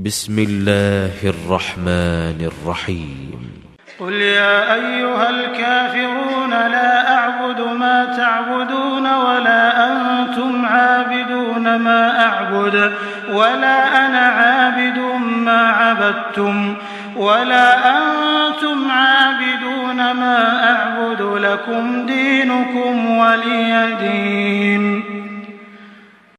بسم الله الرحمن الرحيم قل يا أيها الكافرون لا أعبد ما تعبدون ولا أنتم عابدون ما أعبد ولا أنا عابد ما عبدتم ولا أنتم عابدون ما أعبد لكم دينكم ولي دين.